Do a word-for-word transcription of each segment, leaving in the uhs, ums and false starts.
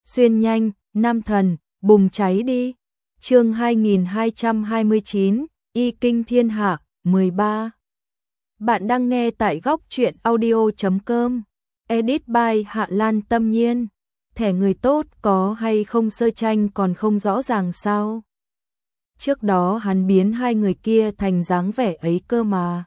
xuyên nhanh, nam thần, bùng cháy đi. Chương hai nghìn hai trăm hai mươi chín, Y Kinh Thiên Hạ, mười ba. Bạn đang nghe tại góc truyện audio chấm com. Edit by Hạ Lan Tâm Nhiên. Thẻ người tốt có hay không Sơ Tranh còn không rõ ràng sao? Trước đó hắn biến hai người kia thành dáng vẻ ấy cơ mà.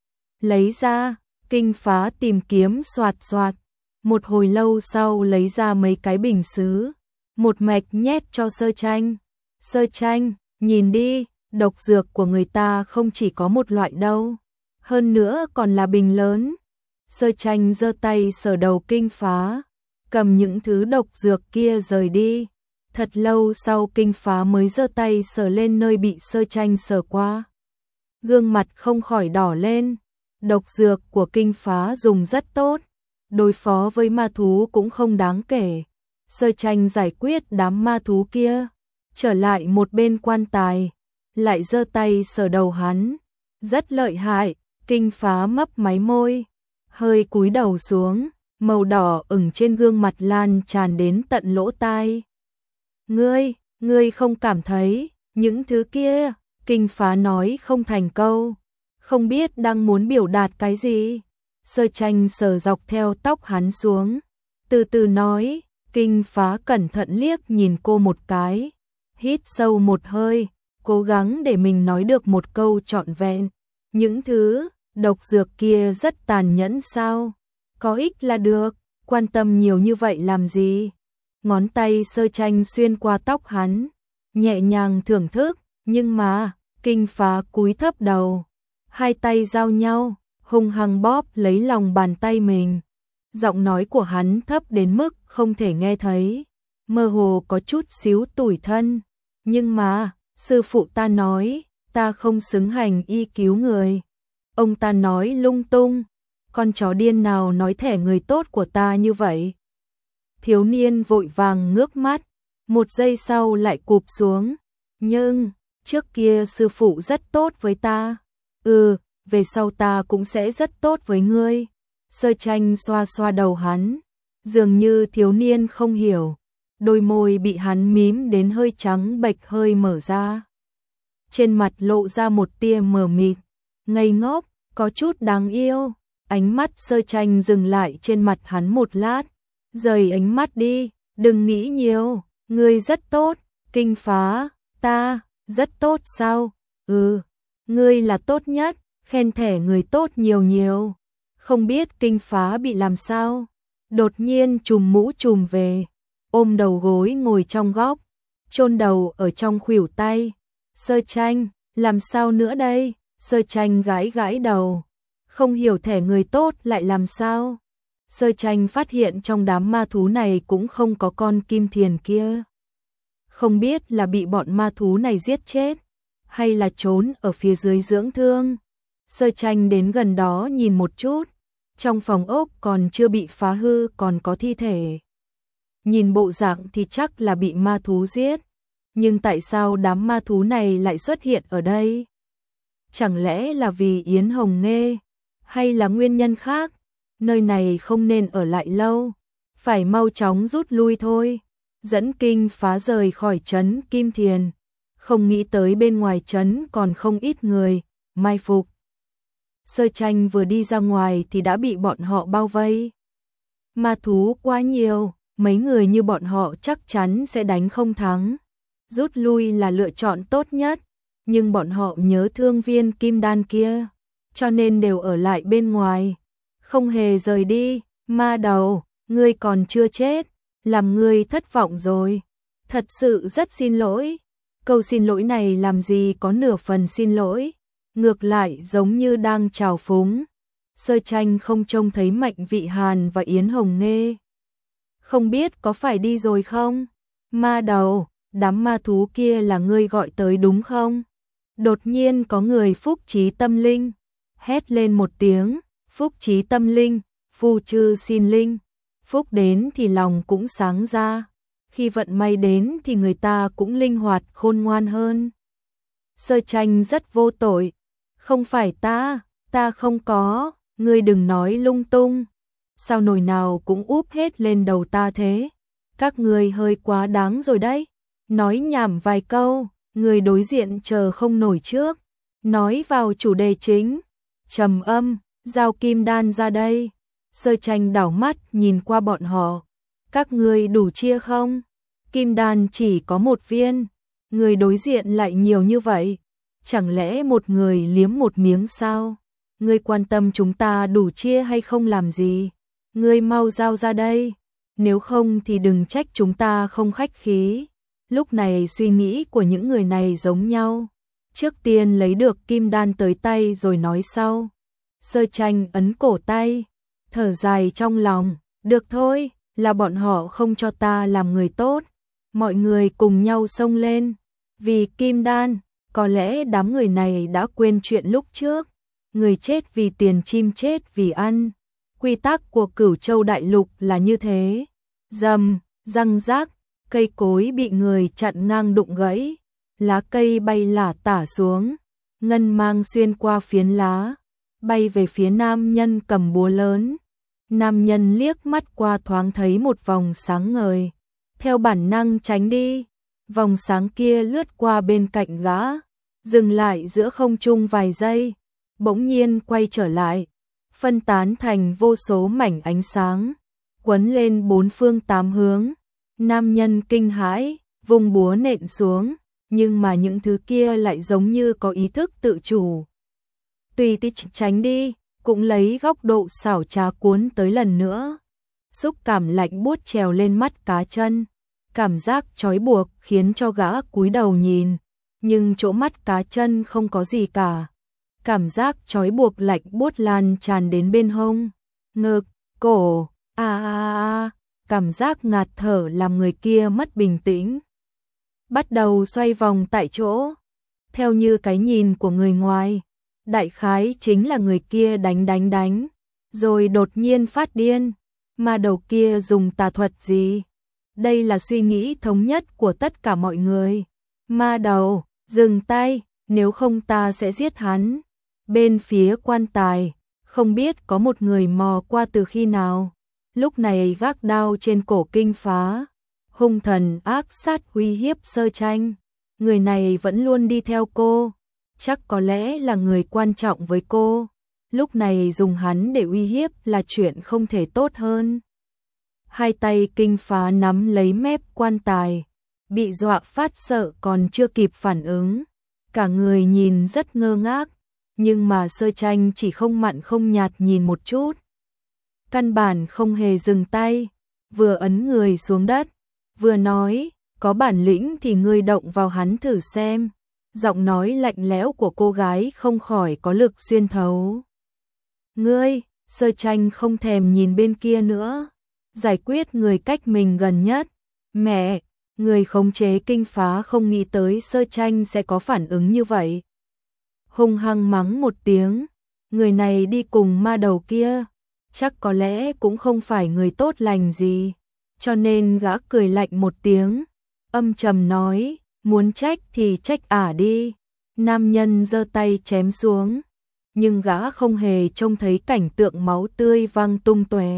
Lấy ra, Kinh Phá tìm kiếm soạt soạt. Một hồi lâu sau lấy ra mấy cái bình sứ, một mạch nhét cho Sơ Tranh. Sơ Tranh, nhìn đi, độc dược của người ta không chỉ có một loại đâu, hơn nữa còn là bình lớn. Sơ Tranh giơ tay sờ đầu Kinh Phá, cầm những thứ độc dược kia rời đi. Thật lâu sau Kinh Phá mới giơ tay sờ lên nơi bị Sơ Tranh sờ qua. Gương mặt không khỏi đỏ lên. Độc dược của Kinh Phá dùng rất tốt, đối phó với ma thú cũng không đáng kể. Sơ Tranh giải quyết đám ma thú kia, trở lại một bên quan tài, lại giơ tay sờ đầu hắn. Rất lợi hại. Kinh Phá mấp máy môi, hơi cúi đầu xuống, màu đỏ ửng trên gương mặt lan tràn đến tận lỗ tai. Ngươi, ngươi không cảm thấy những thứ kia? Kinh Phá nói không thành câu, không biết đang muốn biểu đạt cái gì. Sơ Tranh sờ dọc theo tóc hắn xuống, từ từ nói. Kinh Phá cẩn thận liếc nhìn cô một cái, hít sâu một hơi, cố gắng để mình nói được một câu trọn vẹn. Những thứ độc dược kia rất tàn nhẫn sao? Có ích là được, quan tâm nhiều như vậy làm gì? Ngón tay Sơ Tranh xuyên qua tóc hắn, nhẹ nhàng thưởng thức, nhưng mà, Kinh Phá cúi thấp đầu, hai tay giao nhau, hung hăng bóp lấy lòng bàn tay mình. Giọng nói của hắn thấp đến mức không thể nghe thấy, mơ hồ có chút xíu tủi thân. Nhưng mà, sư phụ ta nói, ta không xứng hành y cứu người. Ông ta nói lung tung, con chó điên nào nói thẻ người tốt của ta như vậy? Thiếu niên vội vàng ngước mắt, một giây sau lại cụp xuống. Nhưng, trước kia sư phụ rất tốt với ta. Ừ, về sau ta cũng sẽ rất tốt với ngươi. Sơ Tranh xoa xoa đầu hắn, dường như thiếu niên không hiểu. Đôi môi bị hắn mím đến hơi trắng bệch hơi mở ra. Trên mặt lộ ra một tia mờ mịt, ngây ngốc, có chút đáng yêu. Ánh mắt Sơ Tranh dừng lại trên mặt hắn một lát. Rời ánh mắt đi, đừng nghĩ nhiều, ngươi rất tốt. Kinh Phá, ta, rất tốt sao? Ừ, ngươi là tốt nhất, khen thẻ người tốt nhiều nhiều. Không biết Kinh Phá bị làm sao, đột nhiên trùm mũ trùm về, ôm đầu gối ngồi trong góc, chôn đầu ở trong khuỷu tay. Sơ Tranh, làm sao nữa đây? Sơ Tranh gãi gãi đầu, không hiểu thẻ người tốt lại làm sao. Sơ Tranh phát hiện trong đám ma thú này cũng không có con kim thiền kia. Không biết là bị bọn ma thú này giết chết, hay là trốn ở phía dưới dưỡng thương. Sơ Tranh đến gần đó nhìn một chút, trong phòng ốc còn chưa bị phá hư còn có thi thể. Nhìn bộ dạng thì chắc là bị ma thú giết, nhưng tại sao đám ma thú này lại xuất hiện ở đây? Chẳng lẽ là vì Yến Hồng Nghê, hay là nguyên nhân khác? Nơi này không nên ở lại lâu, phải mau chóng rút lui thôi. Dẫn Kinh Phá rời khỏi trấn Kim Thiền, không nghĩ tới bên ngoài trấn còn không ít người mai phục. Sơ Tranh vừa đi ra ngoài thì đã bị bọn họ bao vây. Ma thú quá nhiều, mấy người như bọn họ chắc chắn sẽ đánh không thắng. Rút lui là lựa chọn tốt nhất, nhưng bọn họ nhớ thương viên kim đan kia, cho nên đều ở lại bên ngoài, không hề rời đi. Ma đầu, ngươi còn chưa chết, làm ngươi thất vọng rồi. Thật sự rất xin lỗi. Câu xin lỗi này làm gì có nửa phần xin lỗi, ngược lại giống như đang trào phúng. Sơ Tranh không trông thấy Mạnh Vị Hàn và Yến Hồng Nghê. Không biết có phải đi rồi không? Ma đầu, đám ma thú kia là ngươi gọi tới đúng không? Đột nhiên có người phúc trí tâm linh, hét lên một tiếng. Phúc trí tâm linh, phu chư xin linh. Phúc đến thì lòng cũng sáng ra, khi vận may đến thì người ta cũng linh hoạt khôn ngoan hơn. Sơ Tranh rất vô tội. Không phải ta, ta không có, ngươi đừng nói lung tung. Sao nồi nào cũng úp hết lên đầu ta thế? Các người hơi quá đáng rồi đấy. Nói nhảm vài câu, người đối diện chờ không nổi trước. Nói vào chủ đề chính. Trầm âm, giao kim đan ra đây. Sơ Tranh đảo mắt nhìn qua bọn họ. Các người đủ chia không? Kim đan chỉ có một viên. Người đối diện lại nhiều như vậy. Chẳng lẽ một người liếm một miếng sao? Ngươi quan tâm chúng ta đủ chia hay không làm gì? Ngươi mau giao ra đây. Nếu không thì đừng trách chúng ta không khách khí. Lúc này suy nghĩ của những người này giống nhau. Trước tiên lấy được kim đan tới tay rồi nói sau. Sơ Tranh ấn cổ tay, thở dài trong lòng. Được thôi, là bọn họ không cho ta làm người tốt. Mọi người cùng nhau xông lên. Vì kim đan, có lẽ đám người này đã quên chuyện lúc trước. Người chết vì tiền, chim chết vì ăn. Quy tắc của Cửu Châu Đại Lục là như thế. Rầm, răng rác, cây cối bị người chặn ngang đụng gãy. Lá cây bay lả tả xuống. Ngân mang xuyên qua phiến lá, bay về phía nam nhân cầm búa lớn. Nam nhân liếc mắt qua thoáng thấy một vòng sáng ngời. Theo bản năng tránh đi. Vòng sáng kia lướt qua bên cạnh gã, dừng lại giữa không trung vài giây, bỗng nhiên quay trở lại, phân tán thành vô số mảnh ánh sáng, quấn lên bốn phương tám hướng. Nam nhân kinh hãi, vùng búa nện xuống, nhưng mà những thứ kia lại giống như có ý thức tự chủ. Tùy tí tránh đi, cũng lấy góc độ xảo trá cuốn tới lần nữa. Xúc cảm lạnh buốt trèo lên mắt cá chân. Cảm giác trói buộc khiến cho gã cúi đầu nhìn, nhưng chỗ mắt cá chân không có gì cả. Cảm giác trói buộc lạnh buốt lan tràn đến bên hông, ngực, cổ, a a a, cảm giác ngạt thở làm người kia mất bình tĩnh. Bắt đầu xoay vòng tại chỗ. Theo như cái nhìn của người ngoài, đại khái chính là người kia đánh đánh đánh, rồi đột nhiên phát điên. Mà đầu kia dùng tà thuật gì? Đây là suy nghĩ thống nhất của tất cả mọi người. Ma đầu, dừng tay, nếu không ta sẽ giết hắn. Bên phía quan tài, không biết có một người mò qua từ khi nào. Lúc này gác đao trên cổ Kinh Phá, hung thần ác sát uy hiếp Sơ Tranh. Người này vẫn luôn đi theo cô, chắc có lẽ là người quan trọng với cô. Lúc này dùng hắn để uy hiếp là chuyện không thể tốt hơn. Hai tay Kinh Phá nắm lấy mép quan tài, bị dọa phát sợ còn chưa kịp phản ứng. Cả người nhìn rất ngơ ngác, nhưng mà Sơ Tranh chỉ không mặn không nhạt nhìn một chút. Căn bản không hề dừng tay, vừa ấn người xuống đất, vừa nói, có bản lĩnh thì ngươi động vào hắn thử xem. Giọng nói lạnh lẽo của cô gái không khỏi có lực xuyên thấu. Ngươi, Sơ Tranh không thèm nhìn bên kia nữa. Giải quyết người cách mình gần nhất. Mẹ, người khống chế Kinh Phá không nghĩ tới Sơ Tranh sẽ có phản ứng như vậy. Hung hăng mắng một tiếng, người này đi cùng ma đầu kia, chắc có lẽ cũng không phải người tốt lành gì, cho nên gã cười lạnh một tiếng, âm trầm nói, muốn trách thì trách ả đi. Nam nhân giơ tay chém xuống, nhưng gã không hề trông thấy cảnh tượng máu tươi văng tung tóe,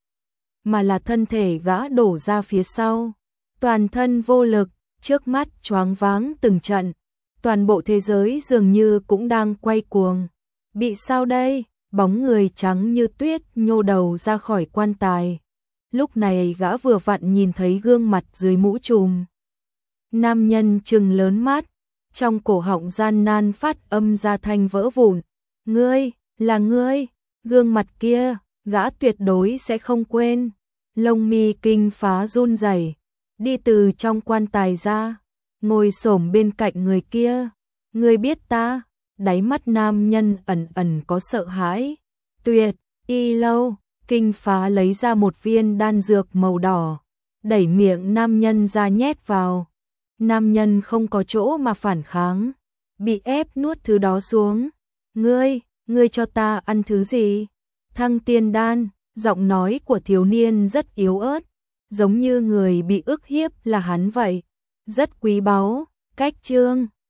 mà là thân thể gã đổ ra phía sau, toàn thân vô lực, trước mắt choáng váng từng trận, toàn bộ thế giới dường như cũng đang quay cuồng. Bị sao đây? Bóng người trắng như tuyết nhô đầu ra khỏi quan tài. Lúc này gã vừa vặn nhìn thấy gương mặt dưới mũ trùm. Nam nhân trừng lớn mắt, trong cổ họng gian nan phát âm ra thanh vỡ vụn. Ngươi, là ngươi, gương mặt kia, gã tuyệt đối sẽ không quên. Lông mi Kinh Phá run rẩy, đi từ trong quan tài ra, ngồi xổm bên cạnh người kia. Ngươi biết ta? Đáy mắt nam nhân ẩn ẩn có sợ hãi. Tuyệt, y lâu, Kinh Phá lấy ra một viên đan dược màu đỏ, đẩy miệng nam nhân ra nhét vào. Nam nhân không có chỗ mà phản kháng, bị ép nuốt thứ đó xuống. Ngươi, ngươi cho ta ăn thứ gì? Thăng tiên đan. Giọng nói của thiếu niên rất yếu ớt, giống như người bị ức hiếp là hắn vậy. Rất quý báu. Cách chương